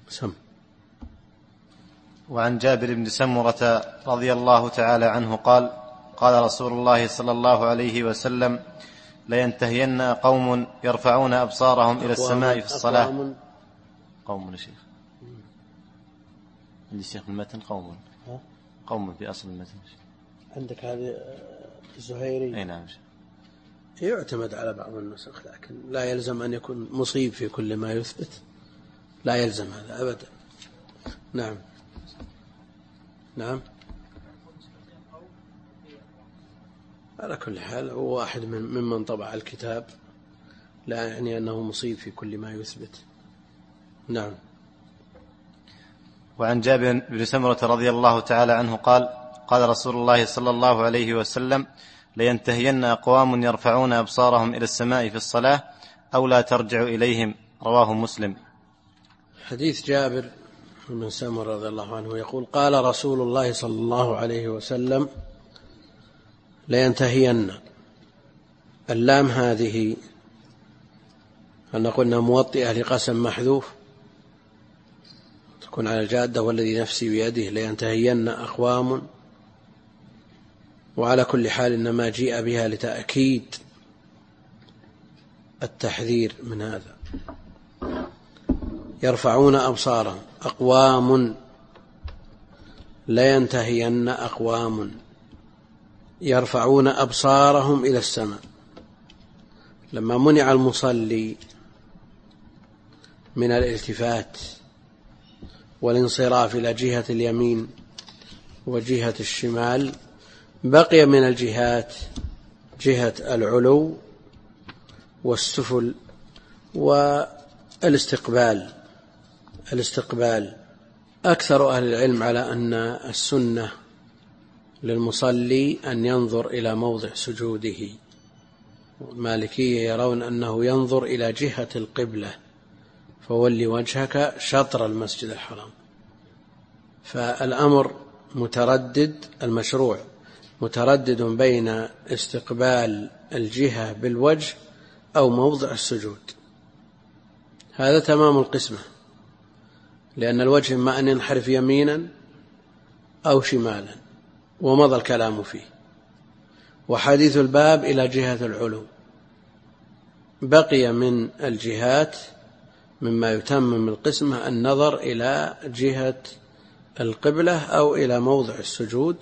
سم. وعن جابر بن سمرة رضي الله تعالى عنه قال: قال رسول الله صلى الله عليه وسلم: لينتهين قوم يرفعون أبصارهم إلى السماء في الصلاة. قوم شيخ عندي شيخ المتن قوم في أصل المتن. عندك هذه الزهيري. أي نعم. يعتمد على بعض النسخ، لكن لا يلزم أن يكون مصيب في كل ما يثبت، لا يلزم هذا أبدا. نعم نعم. على كل حال هو واحد ممن طبع الكتاب، لا يعني أنه مصيب في كل ما يثبت. نعم. وعن جابر بن سمرة رضي الله تعالى عنه قال: قال رسول الله صلى الله عليه وسلم: لينتهين أقوام يرفعون أبصارهم إلى السماء في الصلاة أو لا ترجع إليهم. رواه مسلم. حديث جابر بن سمرة رضي الله عنه يقول: قال رسول الله صلى الله عليه وسلم: لينتهين. اللام هذه أن قلنا موطئة لقسم محذوف، تكون على الجادة والذي نفسي بيده، لينتهين أقوام. وعلى كل حال إنما جيء بها لتأكيد التحذير من هذا. يرفعون أبصارهم أقوام، لينتهين أقوام يرفعون أبصارهم إلى السماء. لما منع المصلي من الالتفات والانصراف إلى جهة اليمين وجهة الشمال، بقي من الجهات جهة العلو والسفل والاستقبال. أكثر أهل العلم على أن السنة للمصلي أن ينظر إلى موضع سجوده. المالكية يرون أنه ينظر إلى جهة القبلة، فولي وجهك شطر المسجد الحرام. فالأمر متردد، المشروع متردد بين استقبال الجهة بالوجه أو موضع السجود. هذا تمام القسمة، لأن الوجه إما أن ينحرف يمينا أو شمالا، ومضى الكلام فيه. وحديث الباب إلى جهة العلو. بقي من الجهات مما يتمم القسمة النظر إلى جهة القبلة أو إلى موضع السجود،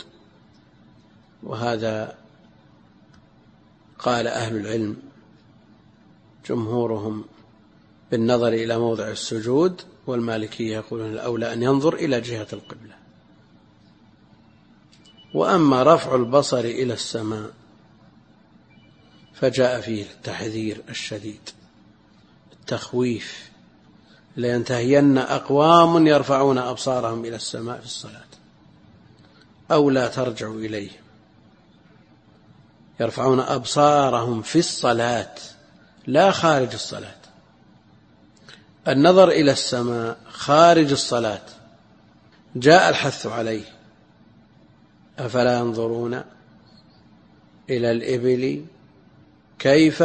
وهذا قال أهل العلم جمهورهم بالنظر إلى موضع السجود، والمالكية يقولون الأولى أن ينظر إلى جهة القبلة. وأما رفع البصر إلى السماء فجاء فيه التحذير الشديد، التخويف: لينتهين أقوام يرفعون أبصارهم إلى السماء في الصلاة أو لا ترجع إليه. يرفعون أبصارهم في الصلاة لا خارج الصلاة. النظر إلى السماء خارج الصلاة جاء الحث عليه: أفلا ينظرون إلى الإبل كيف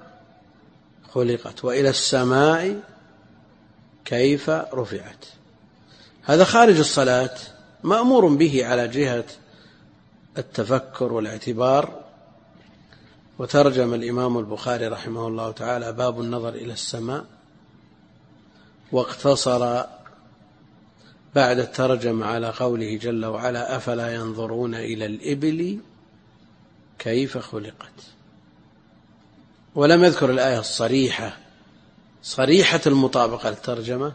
خلقت وإلى السماء كيف رفعت. هذا خارج الصلاة مأمور به على جهة التفكر والاعتبار. وترجم الإمام البخاري رحمه الله تعالى باب النظر إلى السماء، واقتصر بعد الترجمة على قوله جل وعلا: أفلا ينظرون إلى الإبل كيف خلقت، ولم يذكر الآية الصريحة صريحة المطابقة للترجمة.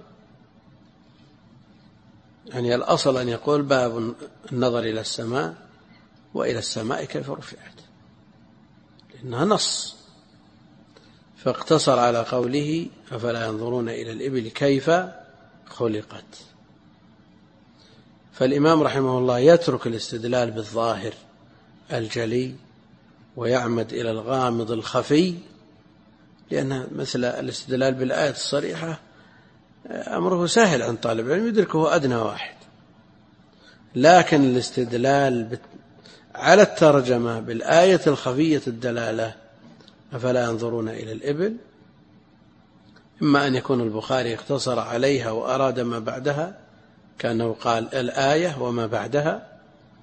يعني الأصل أن يقول باب النظر إلى السماء وإلى السماء كيف رفعت، لأنها نص. فاقتصر على قوله: أفلا ينظرون إلى الإبل كيف خلقت. فالإمام رحمه الله يترك الاستدلال بالظاهر الجلي ويعمد إلى الغامض الخفي، لأن مثل الاستدلال بالآية الصريحة أمره سهل عن طالب العلم يدركه أدنى واحد، لكن الاستدلال على الترجمة بالآية الخفية الدلالة: أفلا ينظرون إلى الإبل، إما أن يكون البخاري اقتصر عليها وأراد ما بعدها كأنه قال الآية وما بعدها،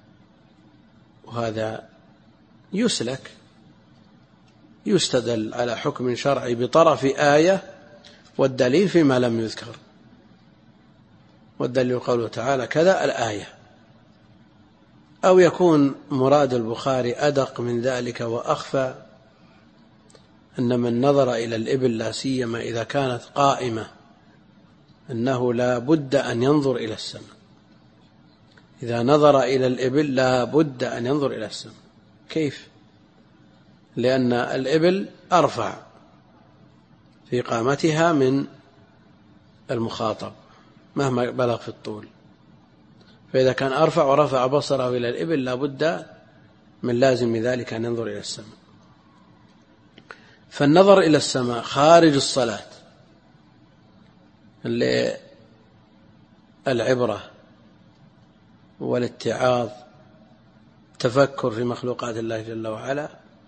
وهذا يسلك، يستدل على حكم شرعي بطرف آية والدليل فيما لم يذكر، والدليل قوله تعالى كذا الآية. أو يكون مراد البخاري أدق من ذلك وأخفى، أن من نظر إلى الإبل لا سيما إذا كانت قائمة أنه لا بد أن ينظر إلى السماء، إذا نظر إلى الإبل لا بد أن ينظر إلى السماء. كيف؟ لأن الإبل أرفع في قامتها من المخاطب مهما بلغ في الطول، فإذا كان أرفع ورفع بصره إلى الإبل لا بد من لازم ذلك أن ينظر إلى السماء. فالنظر إلى السماء خارج الصلاة للعبرة والاتعاظ، تفكر في مخلوقات الله جل وعلا،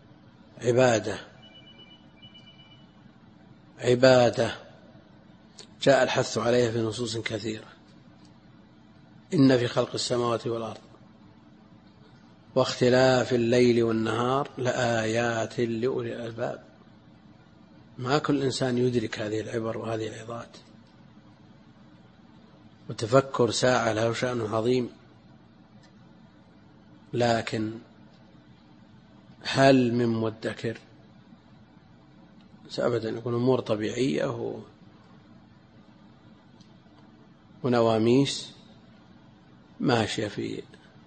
عبادة جاء الحث عليها في نصوص كثيرة. إن في خلق السماوات والأرض واختلاف الليل والنهار لآيات لأولي الألباب. ما كل إنسان يدرك هذه العبر وهذه العظات، وتفكر ساعة له شأن عظيم. لكن هل من مدكر؟ أبدا، يكون أمور طبيعية ونواميس ماشية في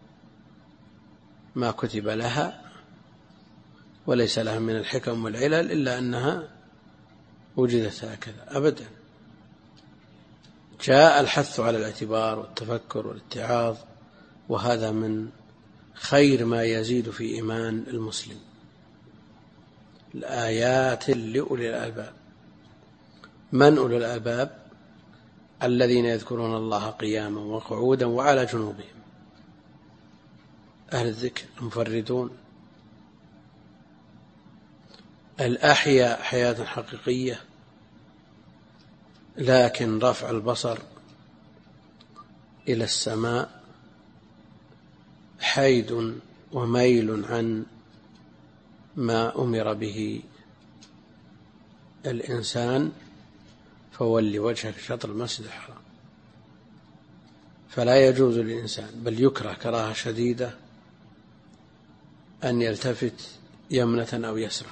ما كتب لها، وليس لها من الحكم والعلل إلا أنها وجدت هكذا. أبدا، جاء الحث على الاعتبار والتفكر والاتعاظ، وهذا من خير ما يزيد في إيمان المسلم. الآيات لأولي الألباب. من أولي الألباب؟ الذين يذكرون الله قياما وقعودا وعلى جنوبهم، أهل الذكر المفردون الأحياء حياة حقيقية، لكن رفع البصر إلى السماء حيد وميل عن ما أمر به الإنسان، فول وجهك شطر المسجد الحرام. فلا يجوز للإنسان، بل يكره كراهة شديدة، أن يلتفت يمنة أو يسرى.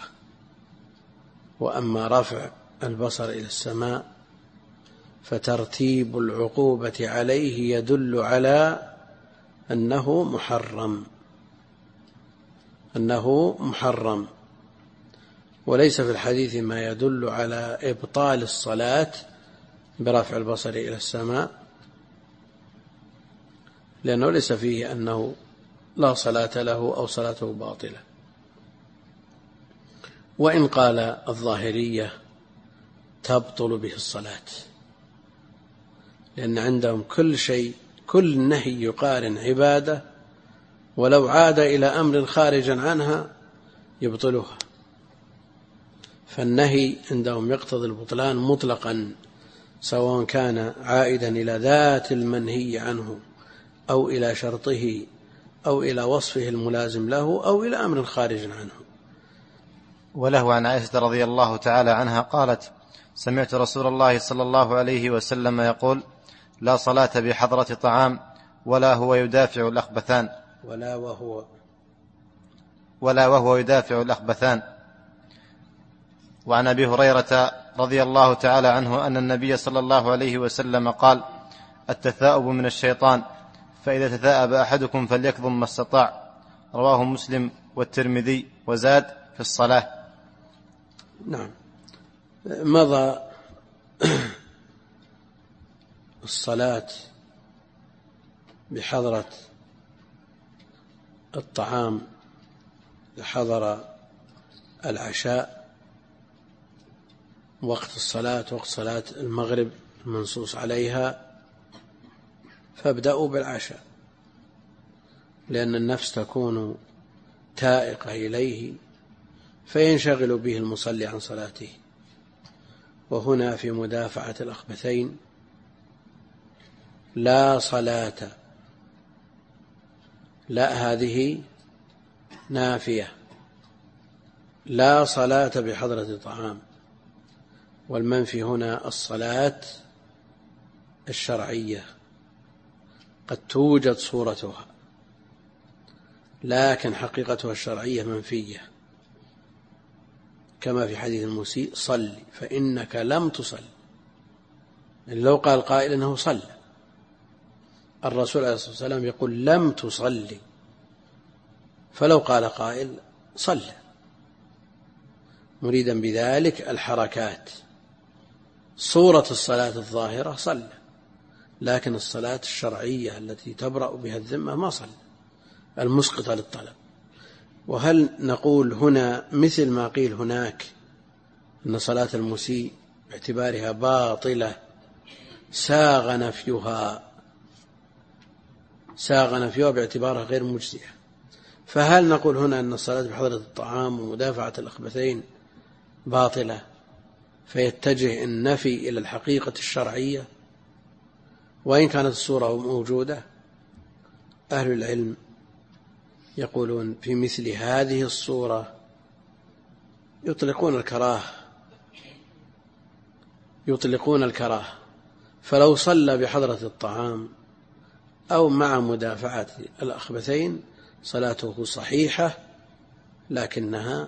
وأما رفع البصر إلى السماء فترتيب العقوبة عليه يدل على أنه محرم، وليس في الحديث ما يدل على إبطال الصلاة برفع البصر إلى السماء، لأنه ليس فيه أنه لا صلاة له أو صلاته باطلة. وإن قال الظاهرية تبطل به الصلاة، لأن عندهم كل شيء، كل نهي يقارن عبادة، ولو عاد إلى أمر خارجا عنها يبطلها. فالنهي عندهم يقتضي البطلان مطلقا، سواء كان عائدا إلى ذات المنهي عنه أو إلى شرطه أو إلى وصفه الملازم له أو إلى أمر خارج عنه. وله عن عائشة رضي الله تعالى عنها قالت: سمعت رسول الله صلى الله عليه وسلم يقول: لا صلاة بحضرة طعام ولا هو يدافع الأخبثان ولا وهو يدافع الأخبثان. وعن أبي هريرة رضي الله تعالى عنه أن النبي صلى الله عليه وسلم قال: التثاؤب من الشيطان، فإذا تثاءب أحدكم فليكظم ما استطاع. رواه مسلم والترمذي، وزاد في الصلاة. نعم، مضى الصلاة بحضرة الطعام، لحضر العشاء، وقت الصلاة وقت صلاة المغرب المنصوص عليها، فابدأوا بالعشاء، لأن النفس تكون تائقة إليه فينشغل به المصلي عن صلاته. وهنا في مدافعة الأخبثين لا صلاة، لا هذه نافية، لا صلاة بحضرة طعام، والمنفي هنا الصلاة الشرعية قد توجد صورتها لكن حقيقتها الشرعية منفية، كما في حديث المسيء صل فإنك لم تصل. لو قال قائل إنه صلى، الرسول عليه الصلاة والسلام يقول لم تصلي، فلو قال قائل صلى مريدا بذلك الحركات، صورة الصلاة الظاهرة صلى، لكن الصلاة الشرعية التي تبرأ بها الذمة ما صلى، المسقطة للطلب. وهل نقول هنا مثل ما قيل هناك أن صلاة المسيء باعتبارها باطلة ساغ نفيها باعتبارها غير مجزئة، فهل نقول هنا أن الصلاة بحضرة الطعام ومدافعة الأخبثين باطلة فيتجه النفي إلى الحقيقة الشرعية وإن كانت الصورة موجودة؟ أهل العلم يقولون في مثل هذه الصورة يطلقون الكراهة، فلو صلى بحضرة الطعام أو مع مدافعة الأخبثين صلاته صحيحة، لكنها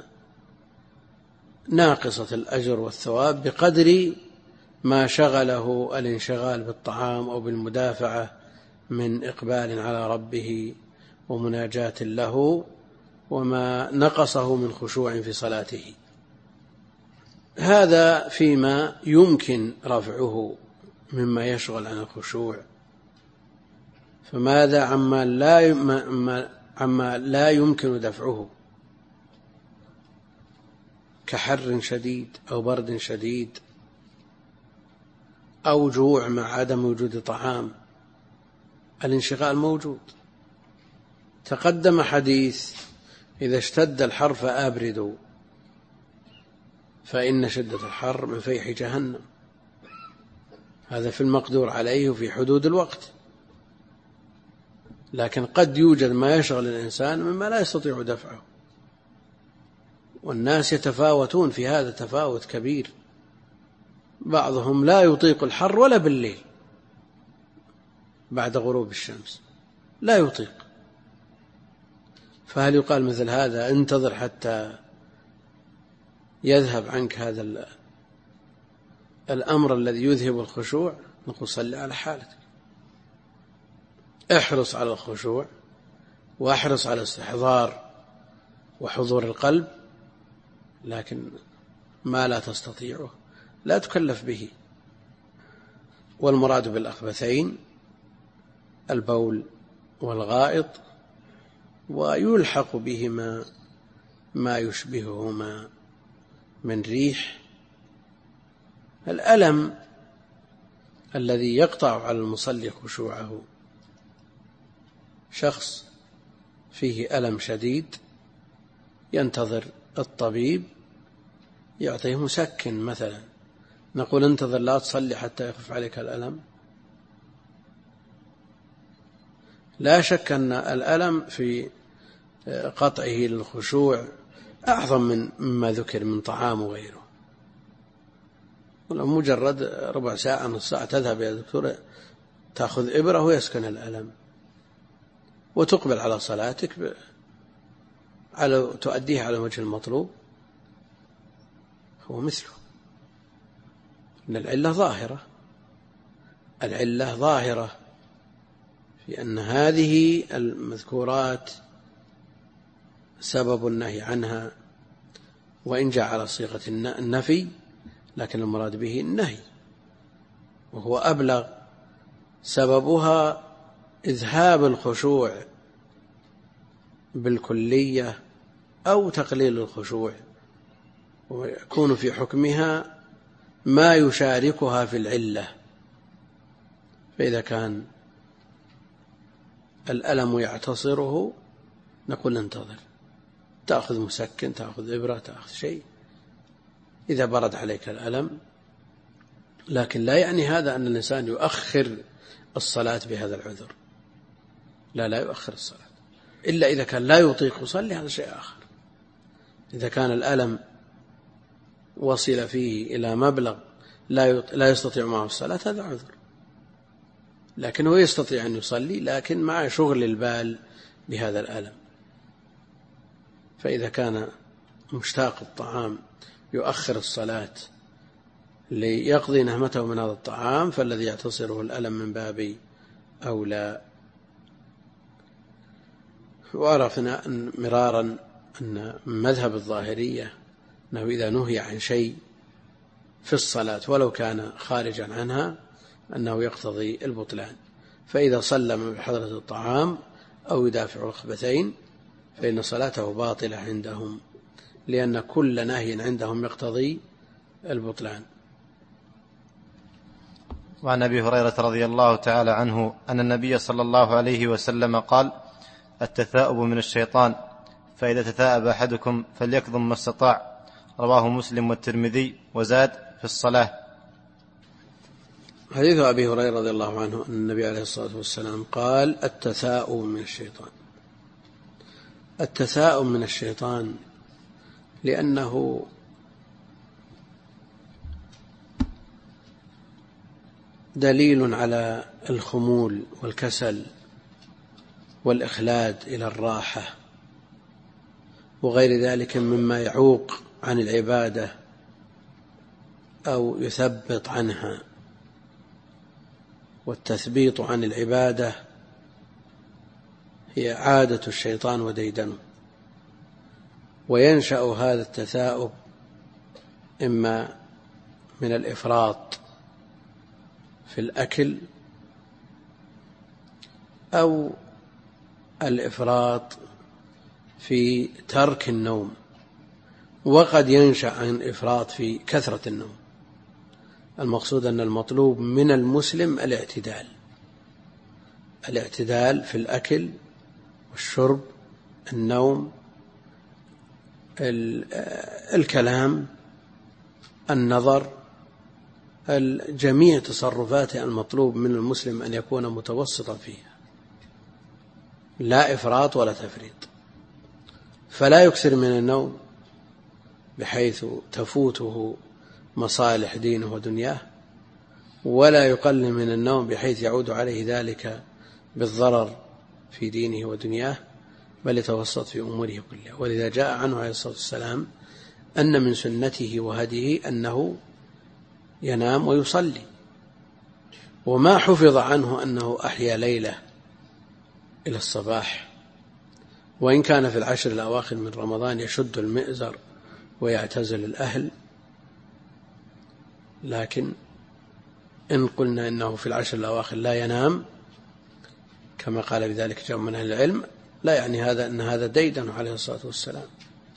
ناقصة الأجر والثواب بقدر ما شغله الانشغال بالطعام أو بالمدافعة من إقبال على ربه ومناجاة له، وما نقصه من خشوع في صلاته. هذا فيما يمكن رفعه مما يشغل عن الخشوع، فماذا عما لا يمكن دفعه كحر شديد أو برد شديد أو جوع مع عدم وجود طعام؟ الانشغال موجود. تقدم حديث إذا اشتد الحر فأبردوا فإن شدة الحر من فيح جهنم، هذا في المقدور عليه وفي حدود الوقت، لكن قد يوجد ما يشغل الإنسان مما لا يستطيع دفعه، والناس يتفاوتون في هذا تفاوت كبير، بعضهم لا يطيق الحر ولا بالليل بعد غروب الشمس لا يطيق، فهل يقال مثل هذا انتظر حتى يذهب عنك هذا الأمر الذي يذهب الخشوع؟ نقول صل على حالتك، احرص على الخشوع واحرص على استحضار وحضور القلب، لكن ما لا تستطيعه لا تكلف به. والمراد بالأخبثين البول والغائط، ويلحق بهما ما يشبههما من ريح. الألم الذي يقطع على المصلي خشوعه، شخص فيه ألم شديد ينتظر الطبيب يعطيه مسكن مثلا، نقول انتظر لا تصلي حتى يخف عليك الألم؟ لا شك أن الألم في قطعه للخشوع أعظم مما ذكر من طعام وغيره. مجرد ربع ساعة نص ساعة تذهب يا دكتور تأخذ إبرة ويسكن الألم وتقبل على صلاتك تؤديها على وجه المطلوب، هو مثله. إن العلة ظاهرة في أن هذه المذكورات سبب النهي عنها، وإن جاء على صيغة النفي لكن المراد به النهي وهو أبلغ. سببها إذهاب الخشوع بالكلية أو تقليل الخشوع، ويكون في حكمها ما يشاركها في العلة. فإذا كان الألم يعتصره نقول انتظر، تأخذ مسكن، تأخذ إبرة، تأخذ شيء. إذا برد عليك الألم لكن لا يعني هذا أن الإنسان يؤخر الصلاة بهذا العذر، لا يؤخر الصلاة إلا إذا كان لا يطيق يصلي، هذا شيء آخر. إذا كان الألم وصل فيه إلى مبلغ لا يستطيع معه الصلاة، هذا عذر، لكن هو يستطيع أن يصلي لكن مع شغل البال بهذا الألم. فإذا كان مشتاق الطعام يؤخر الصلاة ليقضي نهمته من هذا الطعام، فالذي يعتصره الألم من باب أولى. وعرفنا مرارا أن مذهب الظاهرية أنه إذا نهي عن شيء في الصلاة ولو كان خارجا عنها أنه يقتضي البطلان، فإذا سلم بحضرة الطعام أو يدافع ركبتين فإن صلاته باطلة عندهم، لأن كل نهي عندهم يقتضي البطلان. وعن أبي هريرة رضي الله تعالى عنه أن النبي صلى الله عليه وسلم قال: التثاؤب من الشيطان، فإذا تثاءب أحدكم فليكظم ما استطاع. رواه مسلم والترمذي، وزاد في الصلاة. حديث أبي هريرة رضي الله عنه أن النبي عليه الصلاة والسلام قال: التثاؤب من الشيطان. التثاؤب من الشيطان لأنه دليل على الخمول والكسل والإخلاد إلى الراحة وغير ذلك مما يعوق عن العبادة أو يثبط عنها. والتثبيط عن العبادة هي عادة الشيطان وديدنه، وينشأ هذا التثاؤب إما من الإفراط في الأكل أو الإفراط في ترك النوم، وقد ينشأ عن إفراط في كثرة النوم. المقصود أن المطلوب من المسلم الاعتدال في الأكل والشرب، النوم، الكلام، النظر، جميع تصرفاته المطلوب من المسلم أن يكون متوسطا فيها، لا إفراط ولا تفريط. فلا يكثر من النوم بحيث تفوته مصالح دينه ودنياه، ولا يقلل من النوم بحيث يعود عليه ذلك بالضرر في دينه ودنياه، بل يتوسط في أموره كلها. ولذا جاء عنه عليه الصلاة والسلام أن من سنته وهديه أنه ينام ويصلي، وما حفظ عنه أنه أحيا ليلة إلى الصباح، وإن كان في العشر الأواخر من رمضان يشد المئزر ويعتزل الأهل. لكن إن قلنا إنه في العشر الأواخر لا ينام كما قال بذلك جمع من أهل العلم، لا يعني هذا أن هذا ديدن عليه الصلاة والسلام.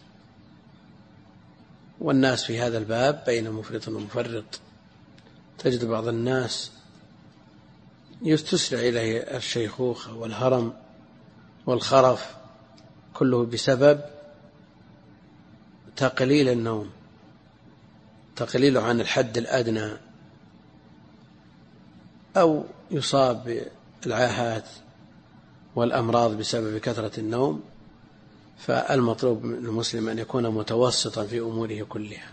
والناس في هذا الباب بين مفرط ومفرط. تجد بعض الناس يستسرع إليه الشيخوخة والهرم والخرف، كله بسبب تقليل النوم، تقليله عن الحد الأدنى، أو يصاب بالعاهات والأمراض بسبب كثرة النوم. فالمطلوب من المسلم أن يكون متوسطا في أموره كلها،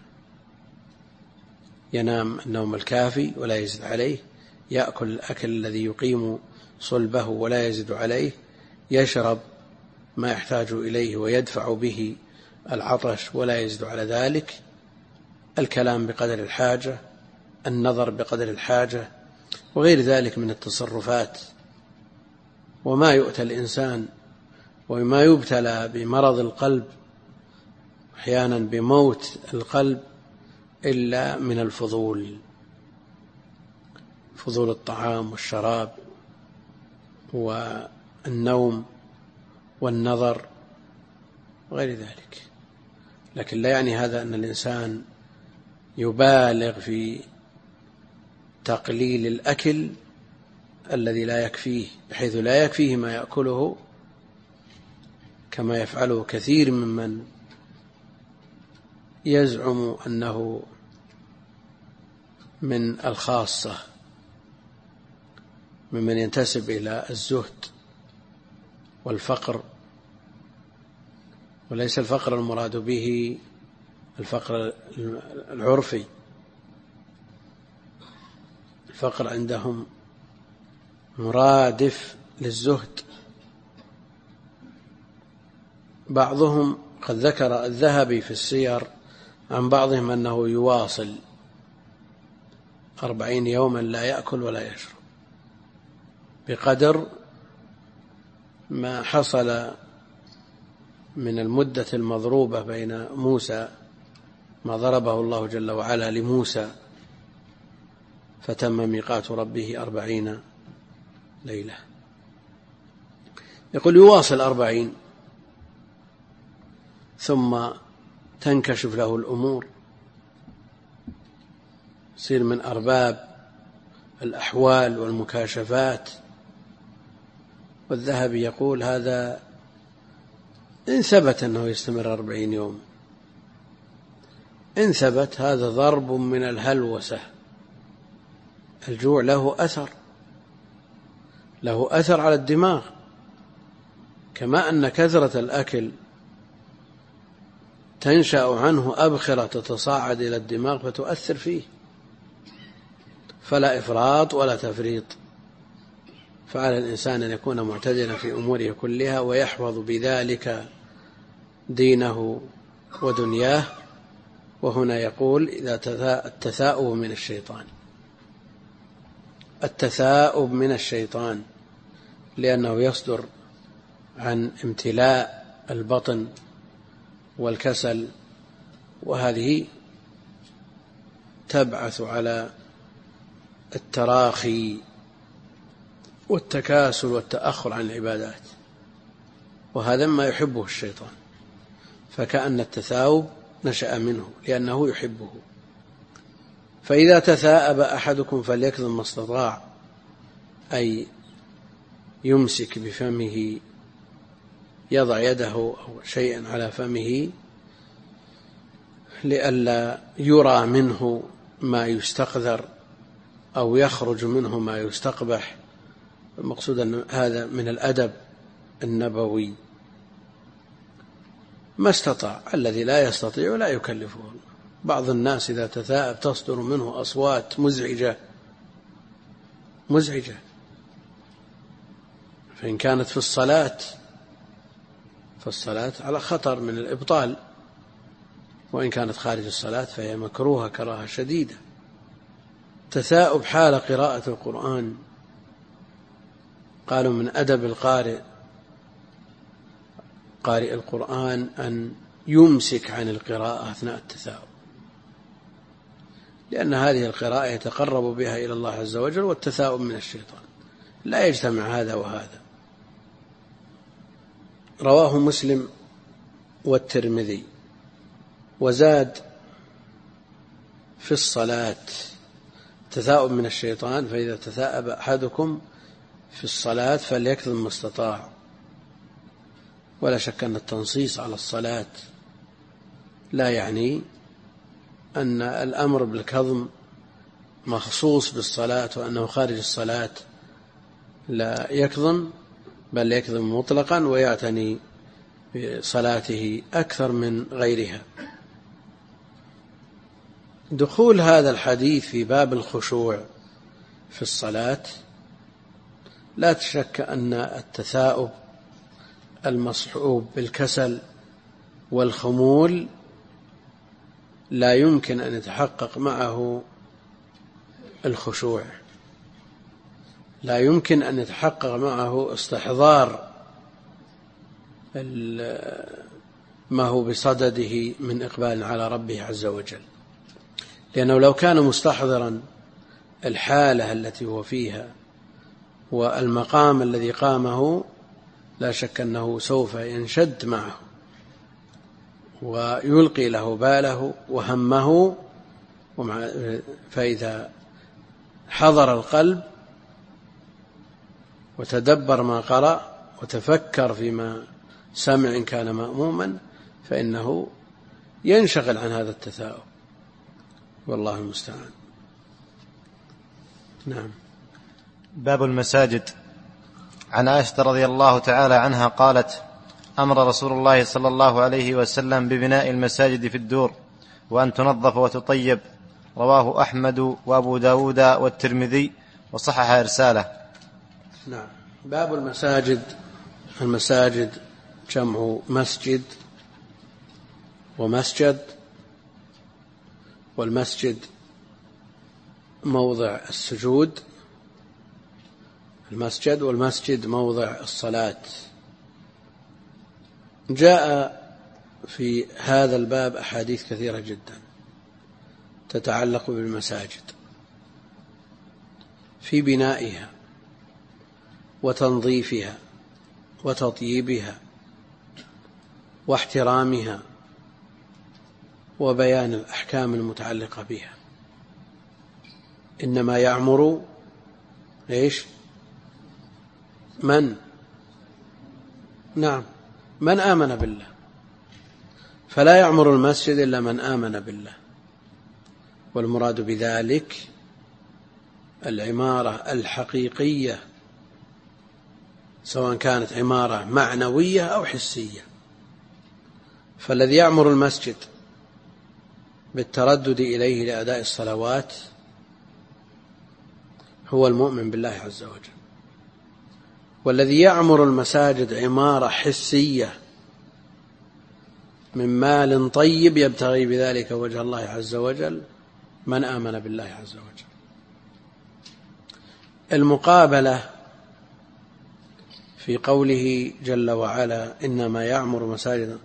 ينام النوم الكافي ولا يزيد عليه، يأكل الأكل الذي يقيم صلبه ولا يزيد عليه، يشرب ما يحتاج إليه ويدفع به العطش ولا يزيد على ذلك، الكلام بقدر الحاجة، النظر بقدر الحاجة، وغير ذلك من التصرفات. وما يؤتى الإنسان وما يبتلى بمرض القلب أحيانا بموت القلب إلا من الفضول، فضول الطعام والشراب والنوم والنظر وغير ذلك. لكن لا يعني هذا أن الإنسان يبالغ في تقليل الأكل الذي لا يكفيه، بحيث لا يكفيه ما يأكله كما يفعله كثير ممن يزعم أنه من الخاصة ممن ينتسب إلى الزهد والفقر، وليس الفقر المراد به الفقر العرفي. الفقر عندهم مرادف للزهد. بعضهم قد ذكر الذهبي في السير عن بعضهم أنه يواصل 40 يوما لا يأكل ولا يشرب بقدر ما حصل من المدة المضروبة بين موسى، ما ضربه الله جل وعلا لموسى فتم ميقات ربه 40 ليلة. يقول يواصل 40 ثم تنكشف له الأمور، يصير من أرباب الأحوال والمكاشفات. والذهبي يقول هذا إن ثبت أنه يستمر 40 يوم، إن ثبت هذا ضرب من الهلوسة. الجوع له أثر على الدماغ، كما أن كثرة الأكل تنشأ عنه أبخرة تتصاعد إلى الدماغ فتؤثر فيه، فلا إفراط ولا تفريط. فعلى الإنسان أن يكون معتدلا في أموره كلها ويحفظ بذلك دينه ودنياه. وهنا يقول إذا التثاؤب من الشيطان، التثاؤب من الشيطان، لأنه يصدر عن امتلاء البطن والكسل، وهذه تبعث على التراخي والتكاسل والتأخر عن العبادات، وهذا ما يحبه الشيطان. فكأن التثاؤب نشأ منه لأنه يحبه. فإذا تثاءب أحدكم فليكظم ما استطاع، أي يمسك بفمه، يضع يده أو شيئا على فمه لئلا يرى منه ما يستقذر أو يخرج منه ما يستقبح. المقصود أن هذا من الأدب النبوي. ما استطاع، الذي لا يستطيع لا يكلفه. بعض الناس إذا تثاءب تصدر منه أصوات مزعجة، فإن كانت في الصلاة فالصلاة على خطر من الإبطال، وإن كانت خارج الصلاة فهي مكروهة كراهة شديدة. تثاؤب حال قراءة القرآن، قالوا من أدب قارئ القرآن أن يمسك عن القراءة أثناء التثاؤب، لأن هذه القراءة يتقرب بها إلى الله عز وجل، والتثاؤب من الشيطان، لا يجتمع هذا وهذا. رواه مسلم والترمذي. وزاد في الصلاة تثاؤب من الشيطان، فإذا تثاءب أحدكم في الصلاة فليكظم ما استطاع. ولا شك أن التنصيص على الصلاة لا يعني أن الأمر بالكظم مخصوص بالصلاة، وأنه خارج الصلاة لا يكظم، بل يكظم مطلقا ويعتني بصلاته أكثر من غيرها. دخول هذا الحديث في باب الخشوع في الصلاة لا شك أن التثاؤب المصحوب بالكسل والخمول لا يمكن أن يتحقق معه الخشوع، لا يمكن أن يتحقق معه استحضار ما هو بصدده من إقبال على ربه عز وجل. لأنه لو كان مستحضرا الحالة التي هو فيها والمقام الذي قامه لا شك أنه سوف ينشد معه ويلقي له باله وهمه. فإذا حضر القلب وتدبر ما قرأ وتفكر فيما سمع إن كان مأموما فإنه ينشغل عن هذا التثاؤب، والله المستعان. نعم. باب المساجد. عن عائشة رضي الله تعالى عنها قالت: أمر رسول الله صلى الله عليه وسلم ببناء المساجد في الدور وأن تنظف وتطيب. رواه أحمد وأبو داود والترمذي وصحح إرساله. نعم. باب المساجد. المساجد جمع مسجد ومسجد، والمسجد موضع السجود، المسجد، والمسجد موضع الصلاة. جاء في هذا الباب أحاديث كثيرة جدا تتعلق بالمساجد في بنائها وتنظيفها وتطييبها واحترامها وبيان الأحكام المتعلقة بها. إنما يعمر إيش؟ من؟ نعم، من آمن بالله، فلا يعمر المسجد إلا من آمن بالله. والمراد بذلك العمارة الحقيقية، سواء كانت عمارة معنوية أو حسية. فالذي يعمر المسجد بالتردد إليه لأداء الصلوات هو المؤمن بالله عز وجل. والذي يعمر المساجد عمارة حسية من مال طيب يبتغي بذلك وجه الله عز وجل من آمن بالله عز وجل. المقابلة في قوله جل وعلا: إنما يعمر مساجد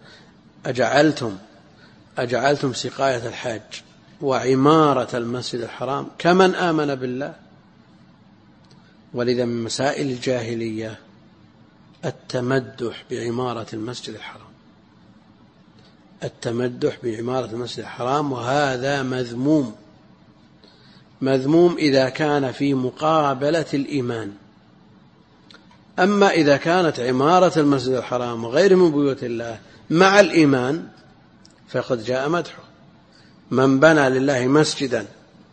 أجعلتم سقاية الحاج وعمارة المسجد الحرام كمن آمن بالله. ولذا من مسائل الجاهلية التمدح بعمارة المسجد الحرام، التمدح بعمارة المسجد الحرام، وهذا مذموم إذا كان في مقابلة الإيمان. أما إذا كانت عمارة المسجد الحرام وغير من بيوت الله مع الإيمان فقد جاء مدحه: من بنى لله مسجدا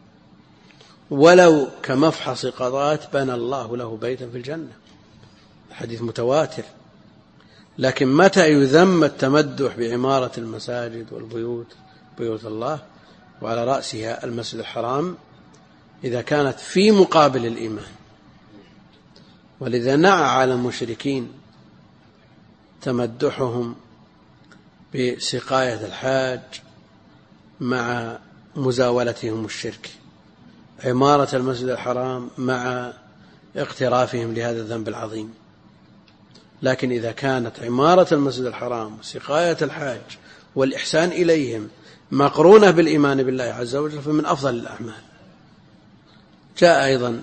ولو كمفحص قضاة بنى الله له بيتا في الجنة. حديث متواتر. لكن متى يذم التمدح بعمارة المساجد والبيوت، بيوت الله، وعلى رأسها المسجد الحرام؟ إذا كانت في مقابل الإيمان. ولذا نعى على المشركين تمدحهم بسقاية الحاج مع مزاولتهم الشرك، عمارة المسجد الحرام مع اقترافهم لهذا الذنب العظيم. لكن إذا كانت عمارة المسجد الحرام وسقاية الحاج والإحسان إليهم مقرونة بالإيمان بالله عز وجل فمن أفضل الأعمال. جاء أيضا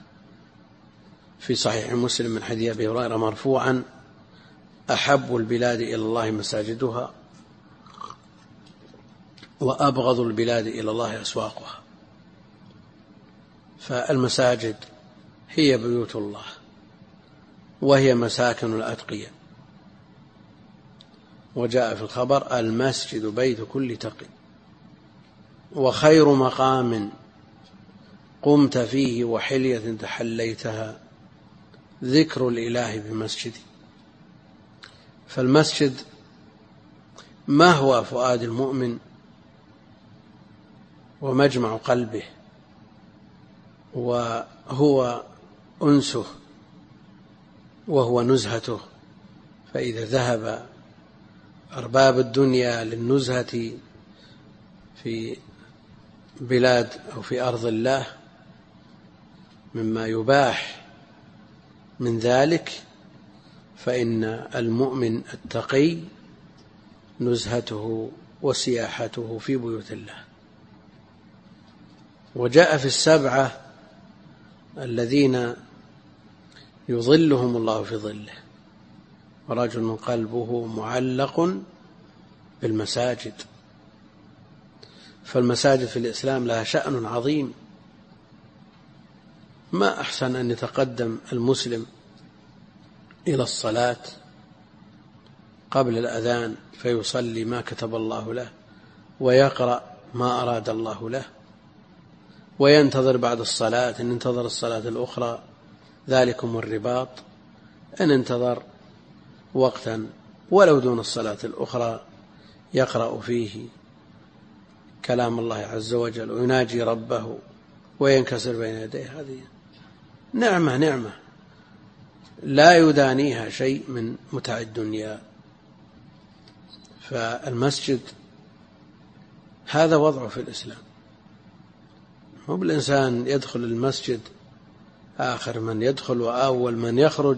في صحيح مسلم من حديث أبي هريرة مرفوعا: أحب البلاد إلى الله مساجدها وأبغض البلاد إلى الله أسواقها. فالمساجد هي بيوت الله وهي مساكن الأتقياء. وجاء في الخبر: المسجد بيت كل تقي، وخير مقام قمت فيه وحلية تحليتها ذكر الإله بمسجدي. فالمسجد ما هو فؤاد المؤمن ومجمع قلبه، وهو أنسه وهو نزهته. فإذا ذهب أرباب الدنيا للنزهة في بلاد أو في أرض الله مما يباح من ذلك، فإن المؤمن التقي نزهته وسياحته في بيوت الله. وجاء في السبعة الذين يظلهم الله في ظله: ورجل قلبه معلق بالمساجد. فالمساجد في الإسلام لها شأن عظيم. ما أحسن أن يتقدم المسلم إلى الصلاة قبل الأذان فيصلي ما كتب الله له ويقرأ ما أراد الله له، وينتظر بعد الصلاة، إن انتظر الصلاة الأخرى ذلكم الرباط، إن انتظر وقتا ولو دون الصلاة الأخرى يقرأ فيه كلام الله عز وجل ويناجي ربه وينكسر بين يديه، هذه نعمة لا يدانيها شيء من متاع الدنيا. فالمسجد هذا وضعه في الإسلام، هو بالإنسان يدخل المسجد آخر من يدخل وأول من يخرج،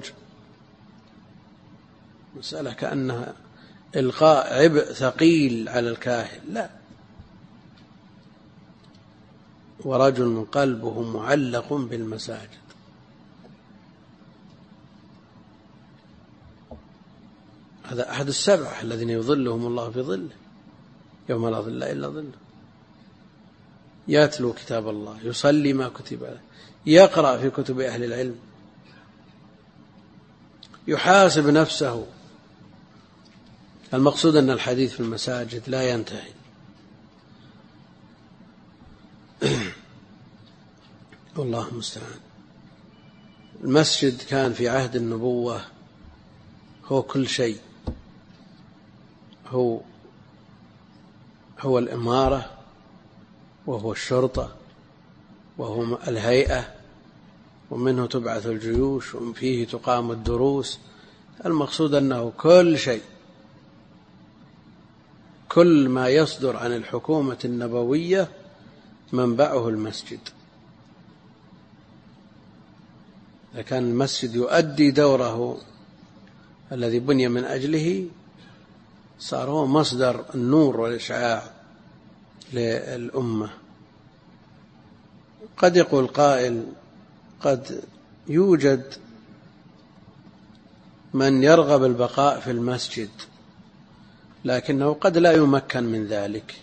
مسألة كأنها إلقاء عبء ثقيل على الكاهل، لا، ورجل قلبه معلق بالمساجد. هذا أحد السبعة الذين يظلهم الله في ظله يوم لا ظل إلا ظله، يتلو كتاب الله، يصلي ما كتب عليه، يقرأ في كتب أهل العلم، يحاسب نفسه. المقصود أن الحديث في المساجد لا ينتهي. والله المستعان. المسجد كان في عهد النبوة هو كل شيء، هو الإمارة، وهو الشرطة، وهو الهيئة، ومنه تبعث الجيوش، وفيه تقام الدروس. المقصود أنه كل شيء، كل ما يصدر عن الحكومة النبوية منبعه المسجد. إذا كان المسجد يؤدي دوره الذي بني من أجله، صار هو مصدر النور والإشعاع للأمة. قد يقول قائل: قد يوجد من يرغب البقاء في المسجد، لكنه قد لا يمكن من ذلك،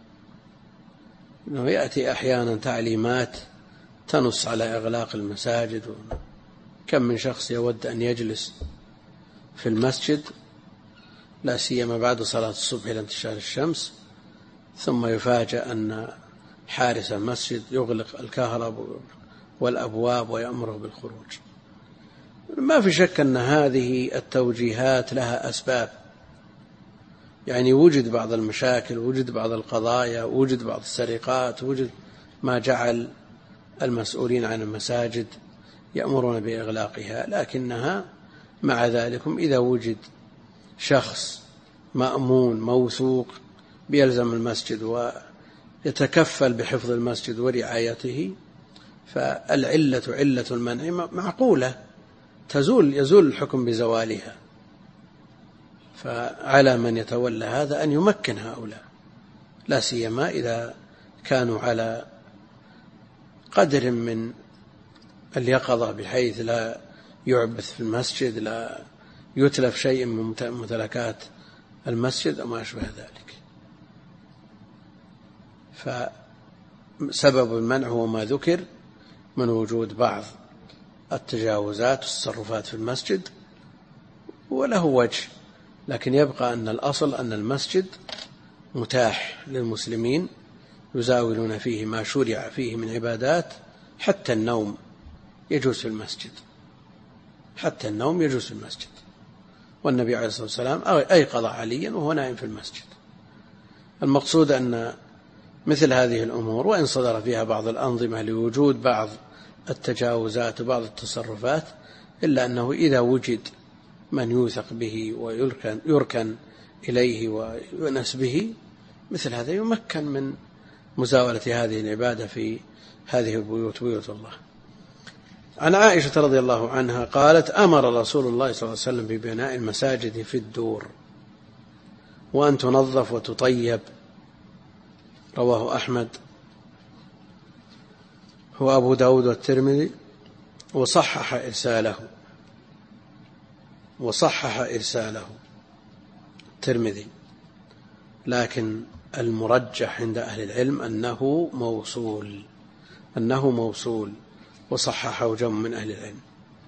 إنه يأتي أحيانا تعليمات تنص على إغلاق المساجد. كم من شخص يود أن يجلس في المسجد، لا سيما بعد صلاة الصبح إلى انتشار الشمس، ثم يفاجأ أن حارس المسجد يغلق الكهرباء والأبواب ويأمره بالخروج. ما في شك أن هذه التوجيهات لها أسباب، يعني وجد بعض المشاكل، وجد بعض القضايا، وجد بعض السرقات، وجد ما جعل المسؤولين عن المساجد يأمرون بإغلاقها. لكنها مع ذلك إذا وجد شخص مأمون موثوق بيلزم المسجد ويتكفل بحفظ المسجد ورعايته، فالعلة علة المنع معقولة، يزول الحكم بزوالها. فعلى من يتولى هذا أن يمكن هؤلاء، لا سيما إذا كانوا على قدر من اليقظة بحيث لا يعبث في المسجد، لا يتلف شيء من ممتلكات المسجد أو ما أشبه ذلك. فسبب المنع هو ما ذكر من وجود بعض التجاوزات والتصرفات في المسجد، وله وجه، لكن يبقى أن الأصل أن المسجد متاح للمسلمين يزاولون فيه ما شرع فيه من عبادات، حتى النوم يجوز في المسجد، حتى النوم يجوز في المسجد. والنبي عليه الصلاة والسلام أيقظ عليا وهو نائم في المسجد. المقصود أن مثل هذه الأمور وإن صدر فيها بعض الأنظمة لوجود بعض التجاوزات وبعض التصرفات، إلا أنه إذا وجد من يوثق به ويركن إليه ويؤنس به، مثل هذا يمكن من مزاولة هذه العبادة في هذه البيوت، بيوت الله. عن عائشة رضي الله عنها قالت: أمر رسول الله صلى الله عليه وسلم ببناء المساجد في الدور وأن تنظف وتطيب. رواه أحمد هو أبو داود والترمذي، وصحح إرساله الترمذي، لكن المرجح عند أهل العلم أنه موصول وصححه جمع من أهل العلم.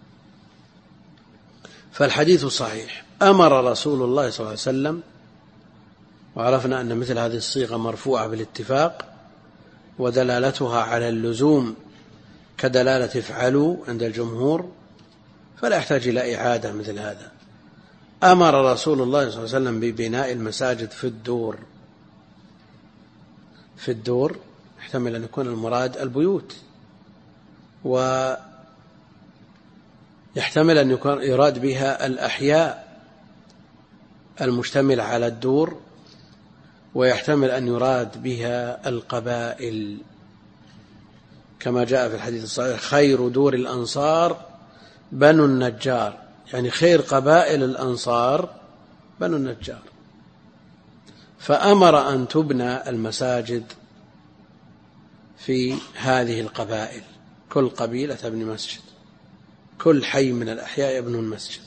فالحديث صحيح. أمر رسول الله صلى الله عليه وسلم، وعرفنا أن مثل هذه الصيغة مرفوعة بالاتفاق، ودلالتها على اللزوم كدلالة افعلوا عند الجمهور فلا يحتاج إلى إعادة مثل هذا. أمر رسول الله صلى الله عليه وسلم ببناء المساجد في الدور يحتمل أن يكون المراد البيوت، ويحتمل أن يكون يراد بها الأحياء المشتملة على الدور، ويحتمل أن يراد بها القبائل كما جاء في الحديث الصحيح: خير دور الأنصار بنو النجار، يعني خير قبائل الأنصار بنو النجار. فأمر أن تبنى المساجد في هذه القبائل، كل قبيلة تبني مسجد، كل حي من الأحياء يبنون المسجد.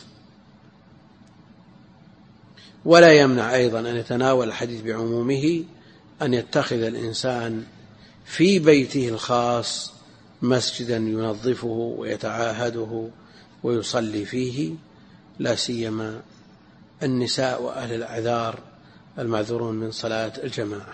ولا يمنع أيضا أن يتناول الحديث بعمومه أن يتخذ الإنسان في بيته الخاص مسجدا ينظفه ويتعاهده ويصلي فيه، لا سيما النساء وأهل الأعذار المعذورون من صلاة الجماعة.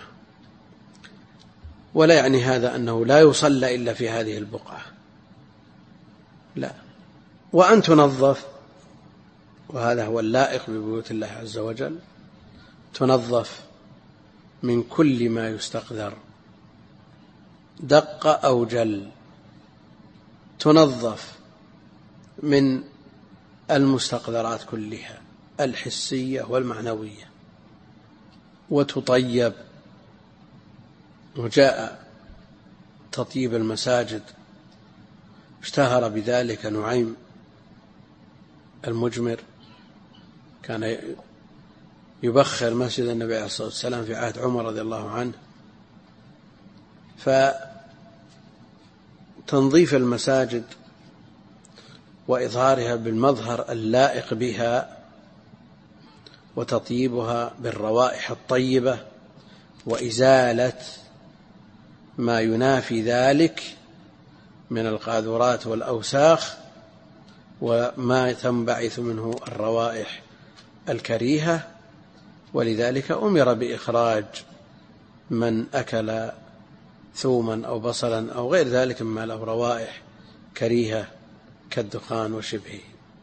ولا يعني هذا أنه لا يصلى إلا في هذه البقعة، لا، وأن تنظف، وهذا هو اللائق ببيوت الله عز وجل، تنظف من كل ما يستقذر دق أو جل، تنظف من المستقذرات كلها الحسية والمعنوية، وتطيب. وجاء تطيب المساجد اشتهر بذلك نعيم المجمر، كان يبخر مسجد النبي عليه الصلاة والسلام في عهد عمر رضي الله عنه. فتنظيف المساجد وإظهارها بالمظهر اللائق بها وتطيبها بالروائح الطيبة وإزالة ما ينافي ذلك من القاذورات والأوساخ وما تنبعث منه الروائح الكريهة. ولذلك أمر بإخراج من أكل ثوما أو بصلا أو غير ذلك مما له روائح كريهة كالدخان وشبهه.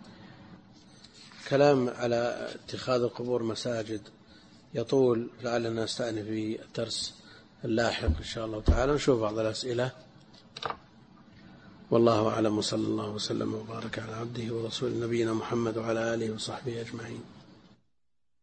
كلام على اتخاذ القبور مساجد يطول، لعلنا نستأنف في الدرس اللاحق إن شاء الله تعالى. نشوف بعض الأسئلة. والله أعلم، وصلى الله وسلم وبارك على عبده ورسوله نبينا محمد وعلى آله وصحبه أجمعين.